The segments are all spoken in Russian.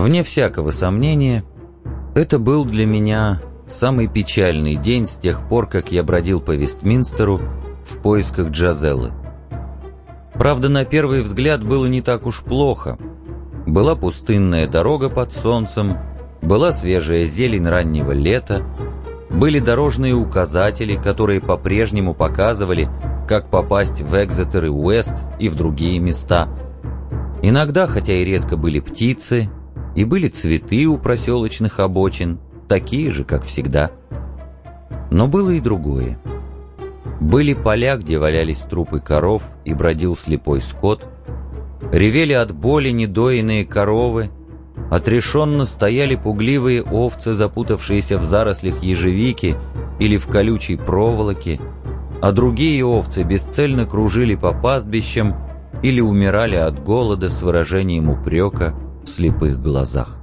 Вне всякого сомнения, это был для меня самый печальный день с тех пор, как я бродил по Вестминстеру в поисках Джозеллы. Правда, на первый взгляд было не так уж плохо. Была пустынная дорога под солнцем, была свежая зелень раннего лета, были дорожные указатели, которые по-прежнему показывали, как попасть в Экзетер и Уэст и в другие места. Иногда, хотя и редко, были птицы, и были цветы у проселочных обочин, такие же, как всегда. Но было и другое. Были поля, где валялись трупы коров и бродил слепой скот, ревели от боли недоенные коровы, отрешенно стояли пугливые овцы, запутавшиеся в зарослях ежевики или в колючей проволоке, а другие овцы бесцельно кружили по пастбищам или умирали от голода с выражением упрека в слепых глазах.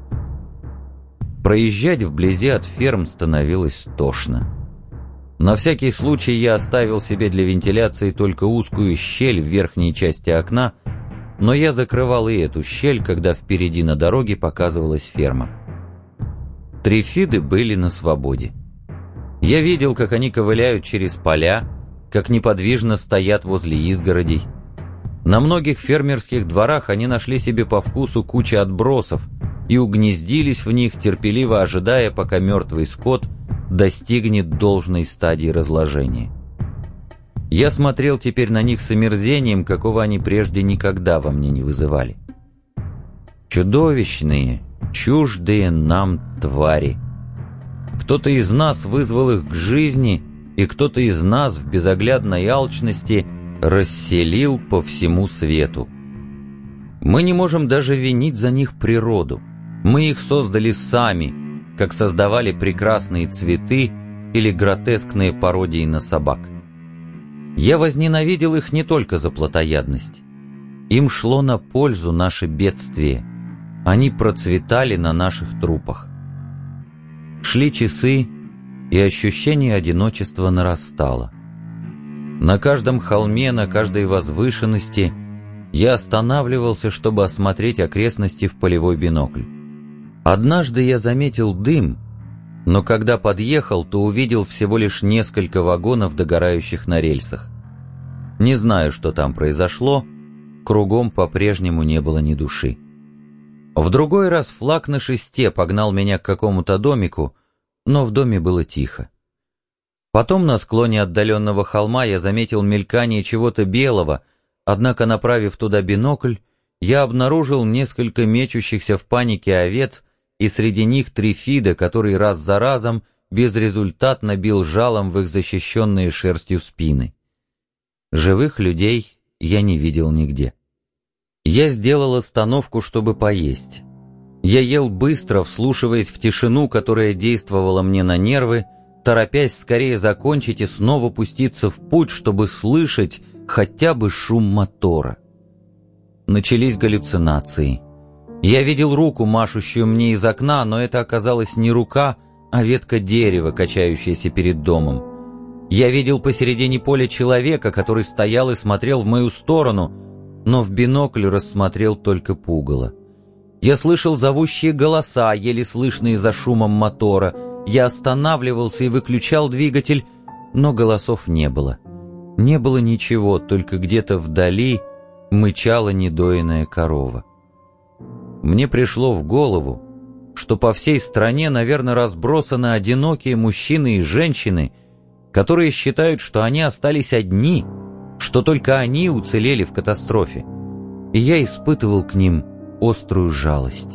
Проезжать вблизи от ферм становилось тошно. На всякий случай я оставил себе для вентиляции только узкую щель в верхней части окна, но я закрывал и эту щель, когда впереди на дороге показывалась ферма. Трифиды были на свободе. Я видел, как они ковыляют через поля, как неподвижно стоят возле изгородей. На многих фермерских дворах они нашли себе по вкусу кучу отбросов и угнездились в них, терпеливо ожидая, пока мертвый скот достигнет должной стадии разложения. Я смотрел теперь на них с омерзением, какого они прежде никогда во мне не вызывали. Чудовищные, чуждые нам твари. Кто-то из нас вызвал их к жизни, и кто-то из нас в безоглядной алчности расселил по всему свету. Мы не можем даже винить за них природу. Мы их создали сами, как создавали прекрасные цветы или гротескные пародии на собак. Я возненавидел их не только за плотоядность. Им шло на пользу наше бедствие. Они процветали на наших трупах. Шли часы, и ощущение одиночества нарастало. На каждом холме, на каждой возвышенности я останавливался, чтобы осмотреть окрестности в полевой бинокль. Однажды я заметил дым, но когда подъехал, то увидел всего лишь несколько вагонов, догорающих на рельсах. Не знаю, что там произошло, кругом по-прежнему не было ни души. В другой раз флаг на шесте погнал меня к какому-то домику, но в доме было тихо. Потом на склоне отдаленного холма я заметил мелькание чего-то белого, однако, направив туда бинокль, я обнаружил несколько мечущихся в панике овец, и среди них трифида, который раз за разом безрезультатно бил жалом в их защищенные шерстью спины. Живых людей я не видел нигде. Я сделал остановку, чтобы поесть. Я ел быстро, вслушиваясь в тишину, которая действовала мне на нервы, торопясь скорее закончить и снова пуститься в путь, чтобы слышать хотя бы шум мотора. Начались галлюцинации. Я видел руку, машущую мне из окна, но это оказалась не рука, а ветка дерева, качающаяся перед домом. Я видел посередине поля человека, который стоял и смотрел в мою сторону, но в бинокль рассмотрел только пугало. Я слышал зовущие голоса, еле слышные за шумом мотора. Я останавливался и выключал двигатель, но голосов не было. Не было ничего, только где-то вдали мычала недоенная корова. Мне пришло в голову, что по всей стране, наверное, разбросаны одинокие мужчины и женщины, которые считают, что они остались одни, что только они уцелели в катастрофе. И я испытывал к ним острую жалость.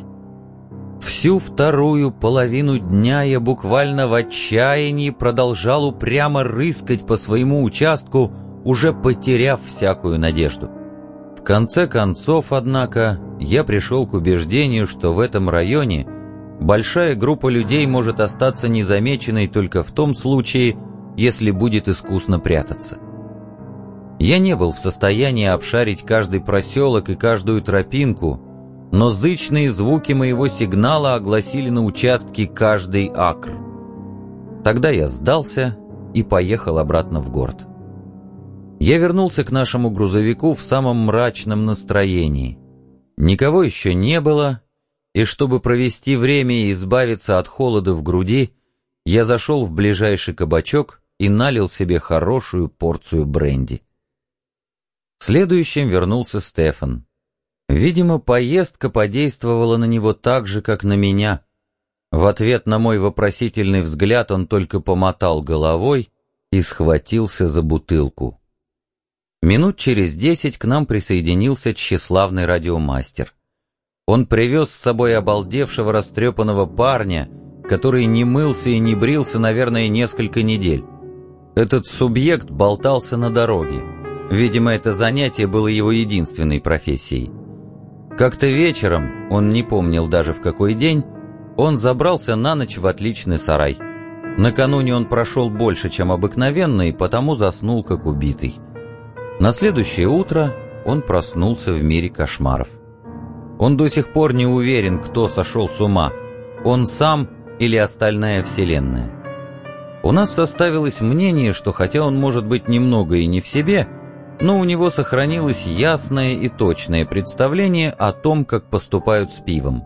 Всю вторую половину дня я буквально в отчаянии продолжал упрямо рыскать по своему участку, уже потеряв всякую надежду. В конце концов, однако, я пришел к убеждению, что в этом районе большая группа людей может остаться незамеченной только в том случае, если будет искусно прятаться. Я не был в состоянии обшарить каждый проселок и каждую тропинку, но зычные звуки моего сигнала огласили на участке каждый акр. Тогда я сдался и поехал обратно в город. Я вернулся к нашему грузовику в самом мрачном настроении. Никого еще не было, и чтобы провести время и избавиться от холода в груди, я зашел в ближайший кабачок и налил себе хорошую порцию бренди. Следующим вернулся Стефан. Видимо, поездка подействовала на него так же, как на меня. В ответ на мой вопросительный взгляд он только помотал головой и схватился за бутылку. Минут через 10 к нам присоединился тщеславный радиомастер. Он привез с собой обалдевшего растрепанного парня, который не мылся и не брился, наверное, несколько недель. Этот субъект болтался на дороге. Видимо, это занятие было его единственной профессией. Как-то вечером, он не помнил даже в какой день, он забрался на ночь в отличный сарай. Накануне он прошел больше, чем обыкновенно, и потому заснул как убитый. На следующее утро он проснулся в мире кошмаров. Он до сих пор не уверен, кто сошел с ума, он сам или остальная вселенная. У нас составилось мнение, что хотя он может быть немного и не в себе, но у него сохранилось ясное и точное представление о том, как поступают с пивом.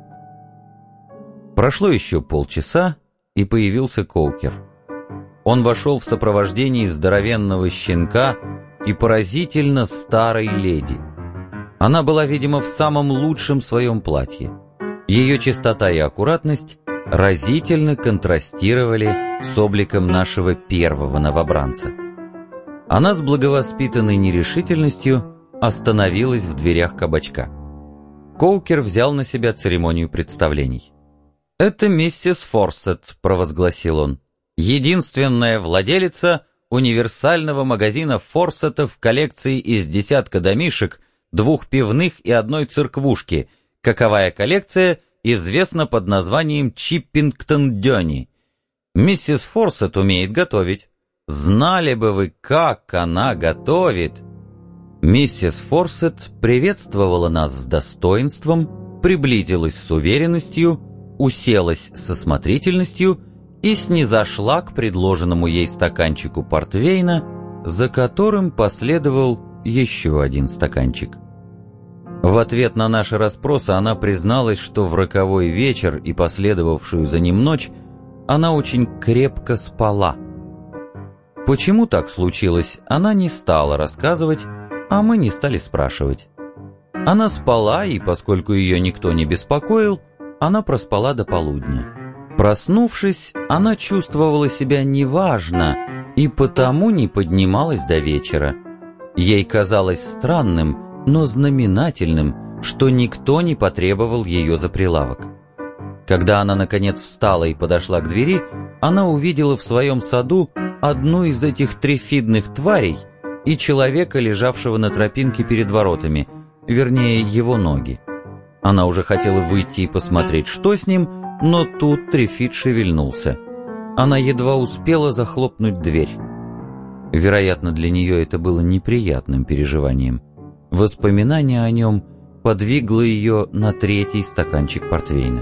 Прошло еще полчаса, и появился Коукер. Он вошел в сопровождении здоровенного щенка и поразительно старой леди. Она была, видимо, в самом лучшем своем платье. Ее чистота и аккуратность разительно контрастировали с обликом нашего первого новобранца. Она с благовоспитанной нерешительностью остановилась в дверях кабачка. Коукер взял на себя церемонию представлений. «Это миссис Форсет», — провозгласил он, — «единственная владелица универсального магазина Форсетов в коллекции из десятка домишек, 2 пивных и 1 церквушки, каковая коллекция известна под названием Чиппингтон-Дёни. Миссис Форсет умеет готовить. Знали бы вы, как она готовит!» Миссис Форсет приветствовала нас с достоинством, приблизилась с уверенностью, уселась с осмотрительностью и снизошла к предложенному ей стаканчику портвейна, за которым последовал еще 1 стаканчик. В ответ на наши расспросы она призналась, что в роковой вечер и последовавшую за ним ночь она очень крепко спала. Почему так случилось, она не стала рассказывать, а мы не стали спрашивать. Она спала, и поскольку ее никто не беспокоил, она проспала до полудня. Проснувшись, она чувствовала себя неважно и потому не поднималась до вечера. Ей казалось странным, но знаменательным, что никто не потребовал ее за прилавок. Когда она, наконец, встала и подошла к двери, она увидела в своем саду одну из этих трифидных тварей и человека, лежавшего на тропинке перед воротами, вернее, его ноги. Она уже хотела выйти и посмотреть, что с ним, но тут трифид шевельнулся. Она едва успела захлопнуть дверь. Вероятно, для нее это было неприятным переживанием. Воспоминание о нем подвигло ее на 3-й стаканчик портвейна.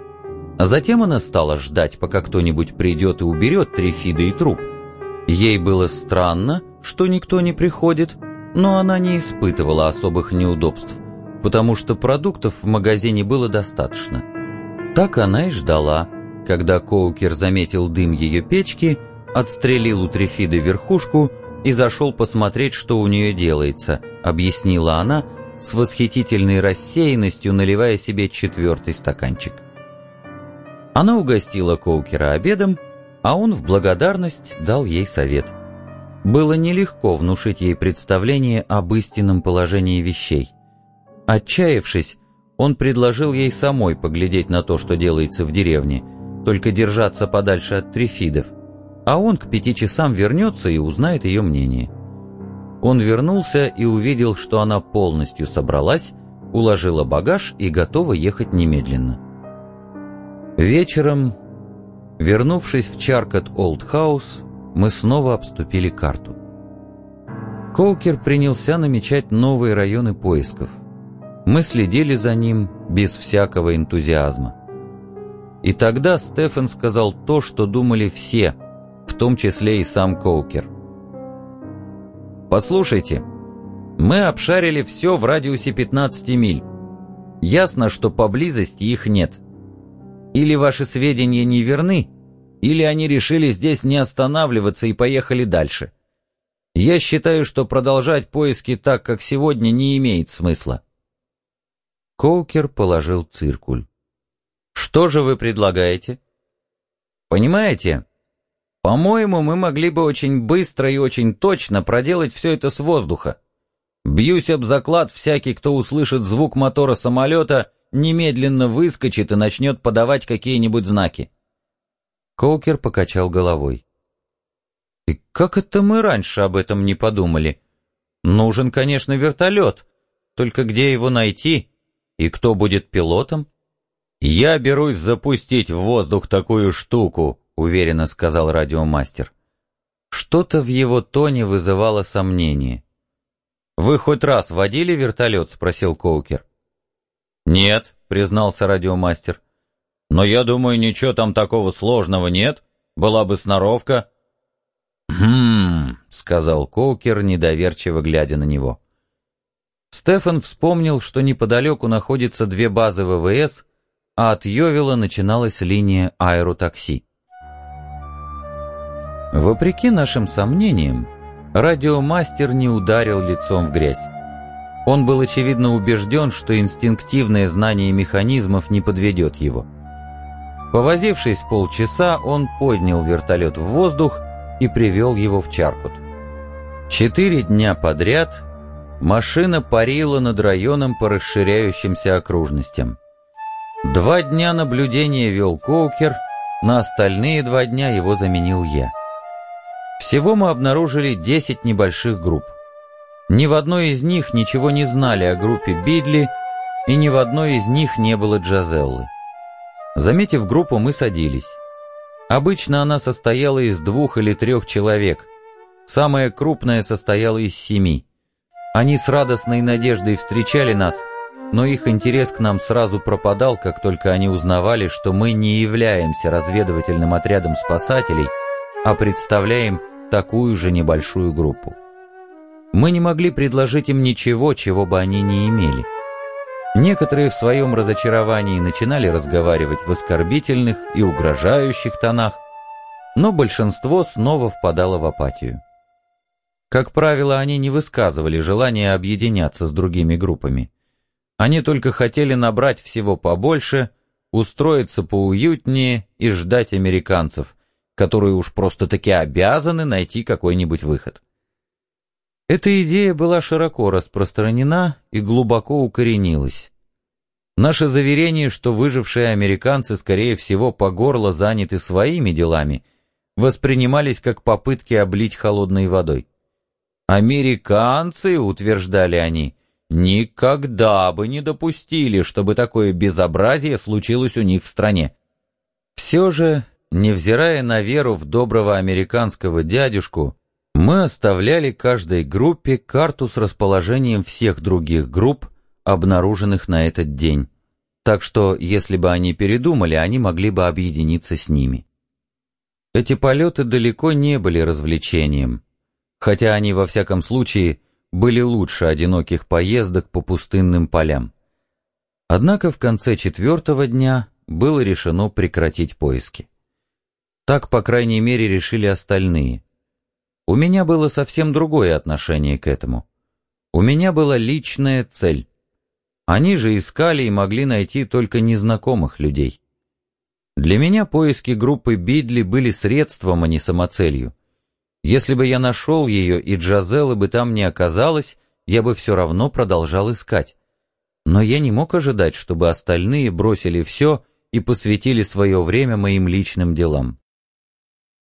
А затем она стала ждать, пока кто-нибудь придет и уберет трифида и труп. Ей было странно, что никто не приходит, но она не испытывала особых неудобств, потому что продуктов в магазине было достаточно. Так она и ждала, когда Коукер заметил дым ее печки, отстрелил у трифида верхушку и зашел посмотреть, что у нее делается, объяснила она с восхитительной рассеянностью, наливая себе 4-й стаканчик. Она угостила Коукера обедом, а он в благодарность дал ей совет. Было нелегко внушить ей представление об истинном положении вещей. Отчаявшись, он предложил ей самой поглядеть на то, что делается в деревне, только держаться подальше от трифидов, а он к 5 часам вернется и узнает ее мнение. Он вернулся и увидел, что она полностью собралась, уложила багаж и готова ехать немедленно. Вечером, вернувшись в Чаркот-Олд-Хаус, мы снова обступили карту. Коукер принялся намечать новые районы поисков. Мы следили за ним без всякого энтузиазма. И тогда Стефан сказал то, что думали все, в том числе и сам Коукер. «Послушайте, мы обшарили все в радиусе 15 миль. Ясно, что поблизости их нет. Или ваши сведения не верны, или они решили здесь не останавливаться и поехали дальше. Я считаю, что продолжать поиски так, как сегодня, не имеет смысла». Коукер положил циркуль. «Что же вы предлагаете?» «Понимаете, по-моему, мы могли бы очень быстро и очень точно проделать все это с воздуха. Бьюсь об заклад, всякий, кто услышит звук мотора самолета, немедленно выскочит и начнет подавать какие-нибудь знаки». Коукер покачал головой. «И как это мы раньше об этом не подумали? Нужен, конечно, вертолет, только где его найти и кто будет пилотом?» «Я берусь запустить в воздух такую штуку», — уверенно сказал радиомастер. Что-то в его тоне вызывало сомнение. «Вы хоть раз водили вертолет?» — спросил Коукер. «Нет», — признался радиомастер. «Но я думаю, ничего там такого сложного нет. Была бы сноровка». «Хм», — сказал Коукер, недоверчиво глядя на него. Стефан вспомнил, что неподалеку находятся две базы ВВС, а от Йовела начиналась линия аэротакси. Вопреки нашим сомнениям, радиомастер не ударил лицом в грязь. Он был очевидно убежден, что инстинктивное знание механизмов не подведет его. Повозившись полчаса, он поднял вертолет в воздух и привел его в Чаркут. 4 дня подряд машина парила над районом по расширяющимся окружностям. 2 дня наблюдения вел Коукер, на остальные 2 дня его заменил я. Всего мы обнаружили 10 небольших групп. Ни в одной из них ничего не знали о группе Бидли, и ни в одной из них не было Джазеллы. Заметив группу, мы садились. Обычно она состояла из 2 или 3 человек. Самая крупная состояла из 7. Они с радостной надеждой встречали нас, но их интерес к нам сразу пропадал, как только они узнавали, что мы не являемся разведывательным отрядом спасателей, а представляем такую же небольшую группу. Мы не могли предложить им ничего, чего бы они не имели. Некоторые в своем разочаровании начинали разговаривать в оскорбительных и угрожающих тонах, но большинство снова впадало в апатию. Как правило, они не высказывали желания объединяться с другими группами. Они только хотели набрать всего побольше, устроиться поуютнее и ждать американцев, которые уж просто-таки обязаны найти какой-нибудь выход. Эта идея была широко распространена и глубоко укоренилась. Наше заверение, что выжившие американцы, скорее всего, по горло заняты своими делами, воспринимались как попытки облить холодной водой. «Американцы», — утверждали они, — «никогда бы не допустили, чтобы такое безобразие случилось у них в стране». Все же, невзирая на веру в доброго американского дядюшку, мы оставляли каждой группе карту с расположением всех других групп, обнаруженных на этот день, так что, если бы они передумали, они могли бы объединиться с ними. Эти полеты далеко не были развлечением, хотя они, во всяком случае, были лучше одиноких поездок по пустынным полям. Однако в конце 4-го дня было решено прекратить поиски. Так, по крайней мере, решили остальные. У меня было совсем другое отношение к этому. У меня была личная цель. Они же искали и могли найти только незнакомых людей. Для меня поиски группы Бидли были средством, а не самоцелью. Если бы я нашел ее и Джазеллы бы там не оказалось, я бы все равно продолжал искать. Но я не мог ожидать, чтобы остальные бросили все и посвятили свое время моим личным делам.